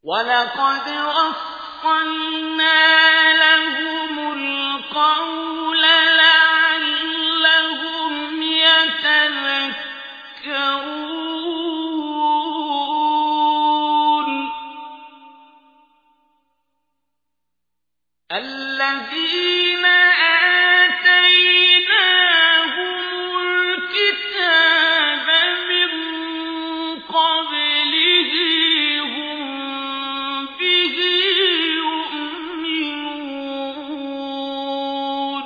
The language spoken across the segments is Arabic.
وَلَقَدْ وَصَّلْنَا لَهُمُ الْقَوْلَ لَعَلَّهُمْ يَتَذَكَّرُونَ الَّذِينَ آتَيْنَاهُمُ الْكِتَابَ مِن قَبْلِهِ هُم بِهِ يُؤْمِنُونَ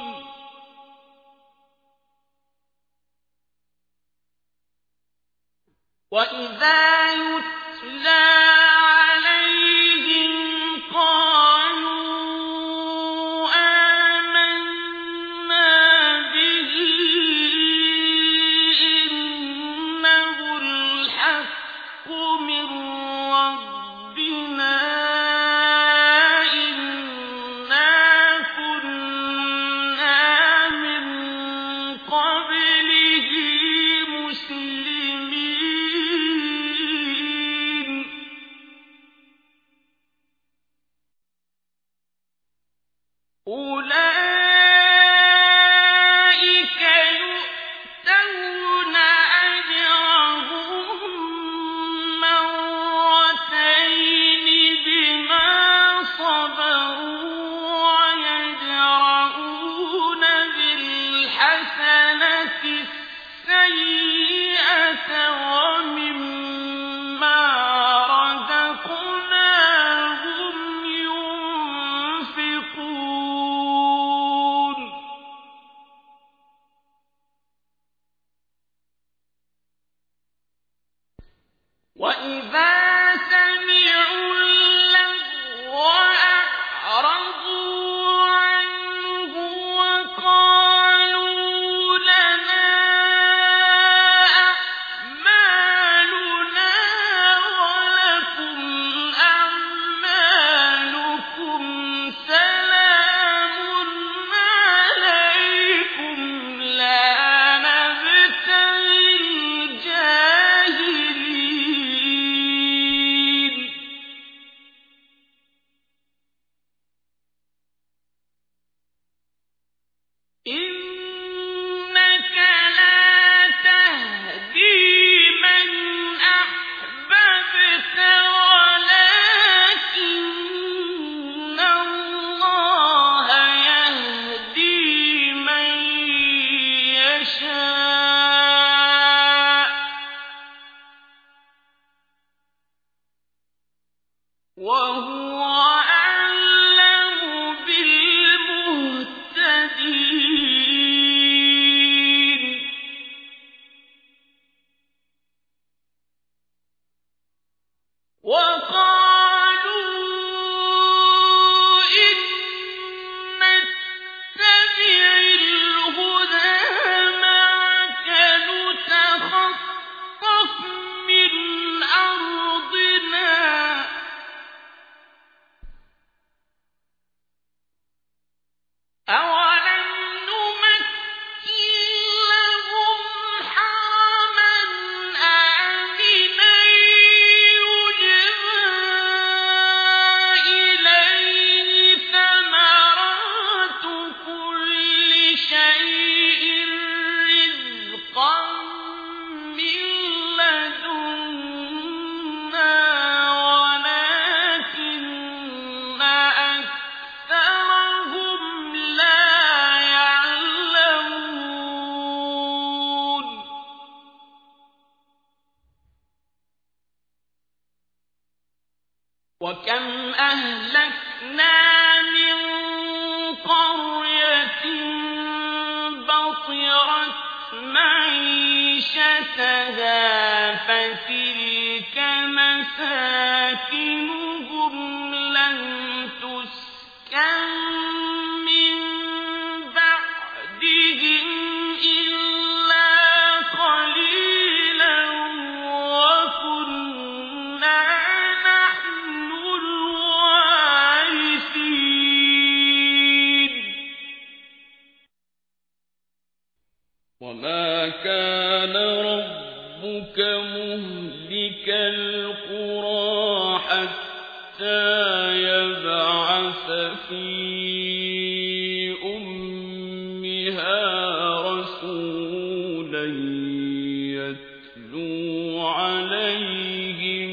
وَإِذَا يُتْلَىٰ عَلَيْهِمْ قَالُوا آمَنَّا بِهِ إِنَّهُ الْحَقُّ مِن رَّبِّنَا إِنَّا كُنَّا مِن قَبْلِهِ مُسْلِمِينَ أُولَٰئِكَ يُؤْتَوْنَ أَجْرَهُم مَّرَّتَيْنِ بِمَا صَبَرُوا وَيَدْرَءُونَ بِالْحَسَنَةِ السَّيِّئَةَ وَمِمَّا رَزَقْنَاهُمْ يُنفِقُونَ وَإِذَا سَمِعُوا اللَّغْوَ أَعْرَضُوا عَنْهُ وَقَالُوا لَنَا أَعْمَالُنَا وَلَكُمْ أَعْمَالُكُمْ سَلَامٌ عَلَيْكُمْ لَا نَبْتَغِي الْجَاهِلِينَ إِنَّكَ لَا تَهْدِي مَنْ أَحْبَبْتَ وَلَٰكِنَّ اللَّهَ يَهْدِي مَن يَشَاءُ ۚ وَهُوَ أَعْلَمُ بِالْمُهْتَدِينَ وَقَالُوا إِن نَّتَّبِعِ الْهُدَىٰ مَعَكَ نُتَخَطَّفْ مِنْ أَرْضِنَا أَوَلَمْ نُمَكِّن لَّهُمْ حَرَمًا آمِنًا يُجْبَىٰ إِلَيْهِ ثَمَرَاتُ كُلِّ شَيْءٍ رِّزْقًا مِّن لَّدُنَّا وَلَٰكِنَّ أَكْثَرَهُمْ لَا يَعْلَمُونَ وَكَمْ أَهْلَكْنَا مِن قَرْيَةٍ بَطِرَتْ مَعِيشَتَهَا فَتِلْكَ مَسَاكِنُهُمْ لَمْ تُسْكَن مِّن بَعْدِهِمْ إِلَّا قَلِيلًا وَكُنَّا نَحْنُ الْوَارِثِينَ وَمَا كَانَ رَبُّكَ مُهْلِكَ الْقُرَىٰ حَتَّىٰ يبعث في أمها رسولا يتلو عليهم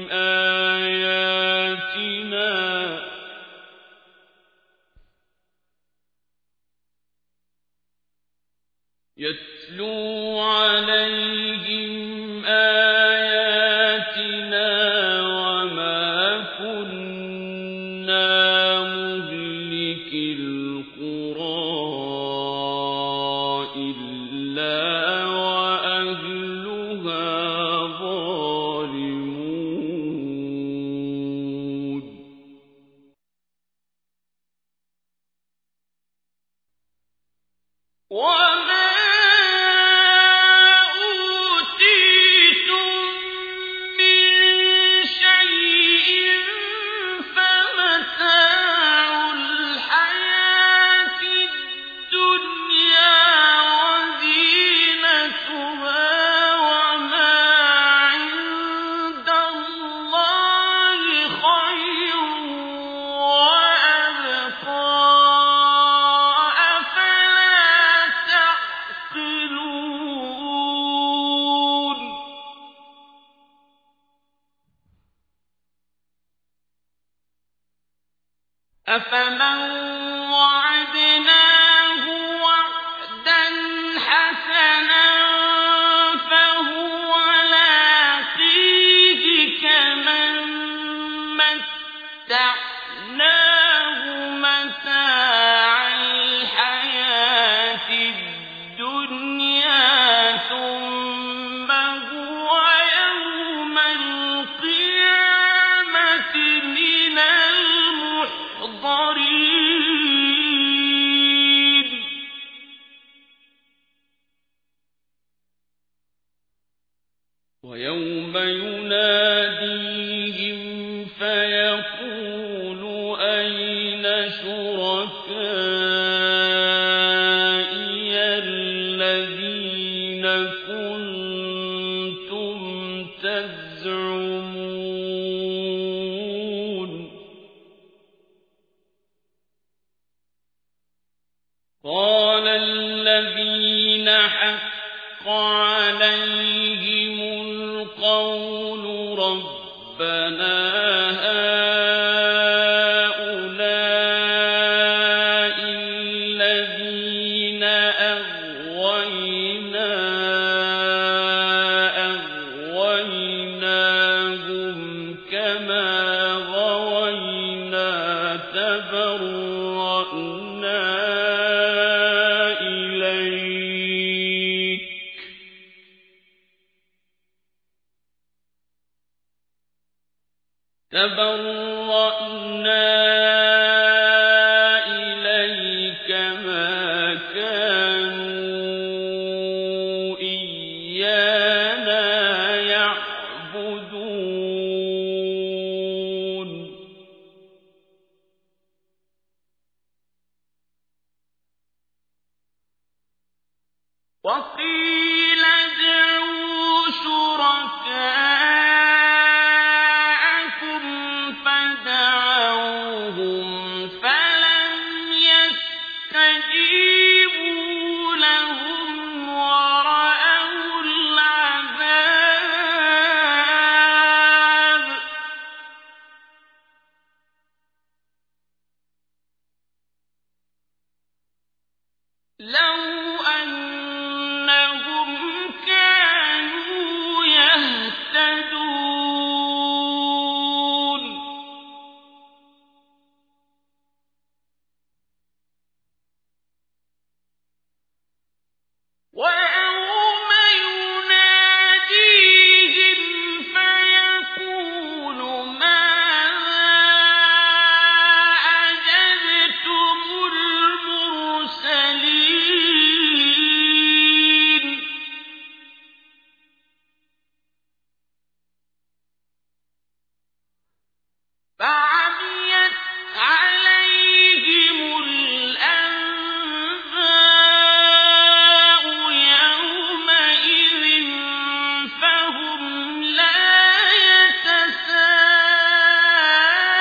آياتنا وما كنا مهلك القرى إلا وأهلها ظالمون وما أوتيتم من شيء فمتاع الحياة الدنيا وزينتها وما عند الله خير وأبقى أفمن وعدناه وعدا حسنا فهو لاقيه كمن متعناه متاع الحياة الدنيا ثم هو يوم القيامة من المحضرين ويوم يناديهم فيقول أين شركائي الذين كنتم تزعمون قال الذين حق عليهم القول ربنا هؤلاء الذين أغويناهم كما غوينا تبرأنا إليك ما كانوا إيانا يعبدون وقيل ادعوا شركاءكم فدعوهم فلم يستجيبوا لهم ورأوا العذاب لو أنهم كانوا يهتدون ويوم يناديهم فيقول ماذا أجبتم المرسلين فعميت عليهم الأنباء يومئذ فهم لا يتساءلون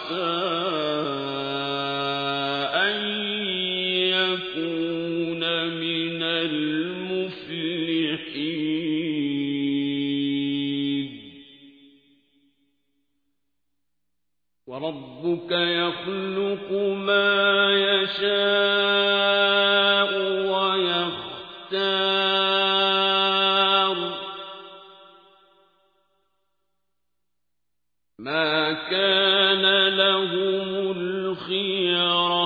عَسَىٰ أَن يَكُونَ مِنَ الْمُفْلِحِينَ وَرَبُّكَ يَخْلُقُ مَا يَشَاءُ وَيَخْتَارُ مَا كَانَ لَهُمُ الْخِيَرَةُ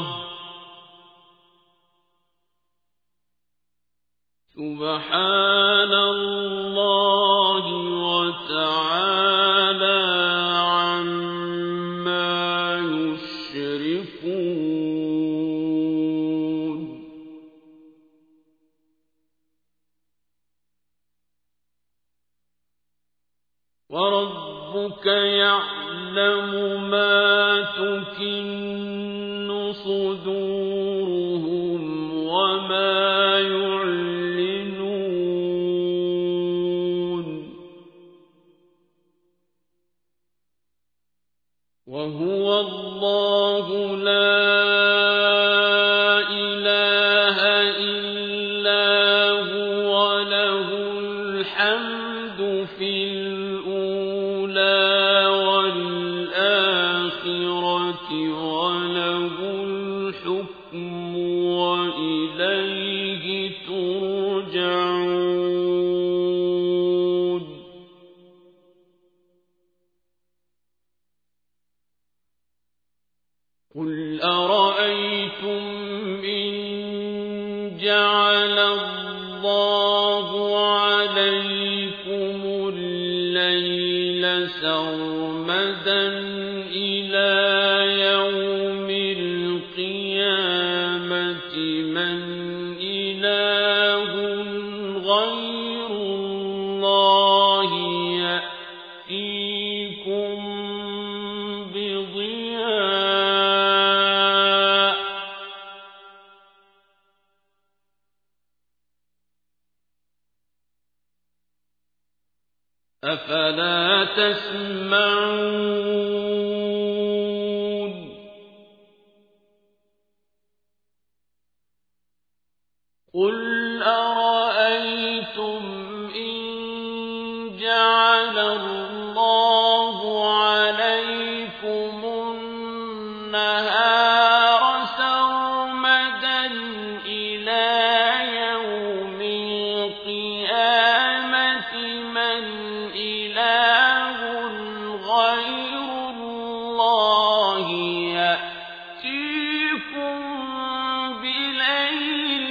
سُبْحَانَ اللَّهِ وَتَعَالَىٰ عَمَّا يُشْرِكُونَ وَرَبُّكَ يَعْلَمُ مَا تُكِنُّ صُدُورُهُمْ وَمَا يُعْلِنُونَ وَهُوَ اللَّهُ لَا إِلَٰهَ إِلَّا هُوَ لَهُ الْحَمْدُ فِي الْأُولَىٰ وَالْآخِرَةِ وَلَهُ الْحُكْمُ وَإِلَيْهِ تُرْجَعُونَ قُلْ أَرَأَيْتُمْ إِن جَعَلَ اللَّهُ عَلَيْكُمُ اللَّيْلَ سَرْمَدًا إِلَىٰ يَوْمِ الْقِيَامَةِ مَنْ إِلَٰهٌ غَيْرُ اللَّهِ يَأْتِيكُم بِضِيَاءٍ أَفَلَا تَسْمَعُونَ قُلْ أَرَأَيْتُمْ إِن جَعَلَ اللَّهُ عَلَيْكُمُ النَّهَارَ سَرْمَدًا إِلَىٰ يَوْمِ الْقِيَامَةِ مَنْ إِلَٰهٌ غَيْرُ اللَّهِ يَأْتِيكُم بِلَيْلٍ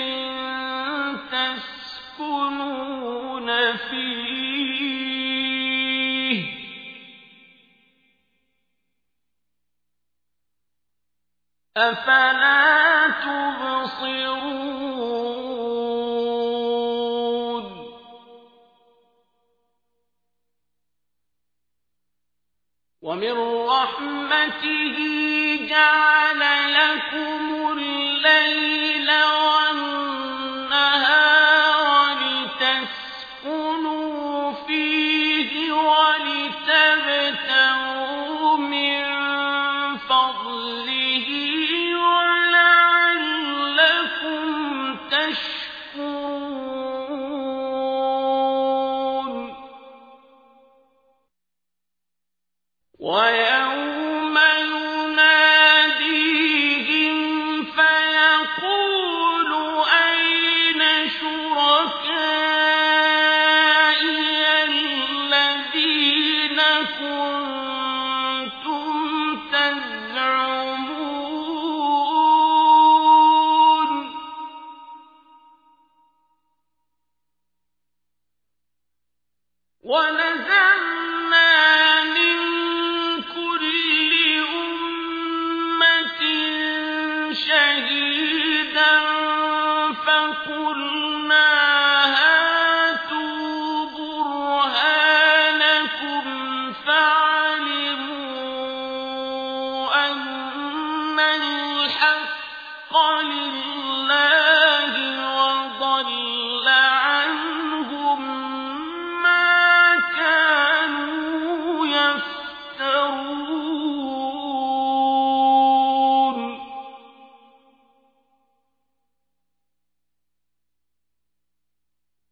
تَسْكُنُونَ فِيهِ أَفَلَا تُبْصِرُونَ وَمِن رَّحْمَتِهِ جَعَلَ لَكُمُ اللَّيْلَ وَالنَّهَارَ لِتَسْكُنُوا فِيهِ وَلِتَبْتَغُوا مِن فَضْلِهِ وَلَعَلَّكُمْ تَشْكُرُونَ وَيَوْمَ يُنَادِيهِمْ فَيَقُولُ أَيْنَ شُرَكَائِيَ الَّذِينَ كُنتُمْ تَزْعُمُونَ وَنَزَعْنَا مِن كُلِّ أُمَّةٍ شَهِيدًا فَقُلْنَا هَاتُوا بُرْهَانَكُمْ فَعَلِمُوا أَنَّ الْحَقَّ لِلَّهِ